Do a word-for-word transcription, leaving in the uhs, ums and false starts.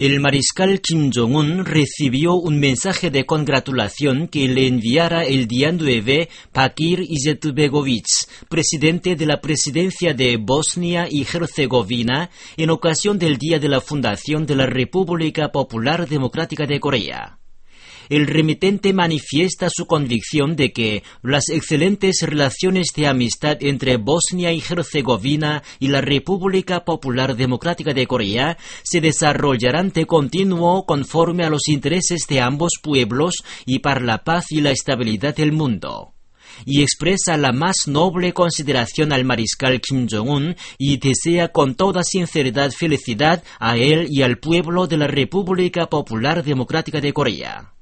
El mariscal Kim Jong-un recibió un mensaje de congratulación que le enviara el día nueve Bakir Izetbegovic, presidente de la presidencia de Bosnia y Herzegovina, en ocasión del día de la fundación de la República Popular Democrática de Corea. El remitente manifiesta su convicción de que las excelentes relaciones de amistad entre Bosnia y Herzegovina y la República Popular Democrática de Corea se desarrollarán de continuo conforme a los intereses de ambos pueblos y para la paz y la estabilidad del mundo. Y expresa la más noble consideración al mariscal Kim Jong-un y desea con toda sinceridad felicidad a él y al pueblo de la República Popular Democrática de Corea.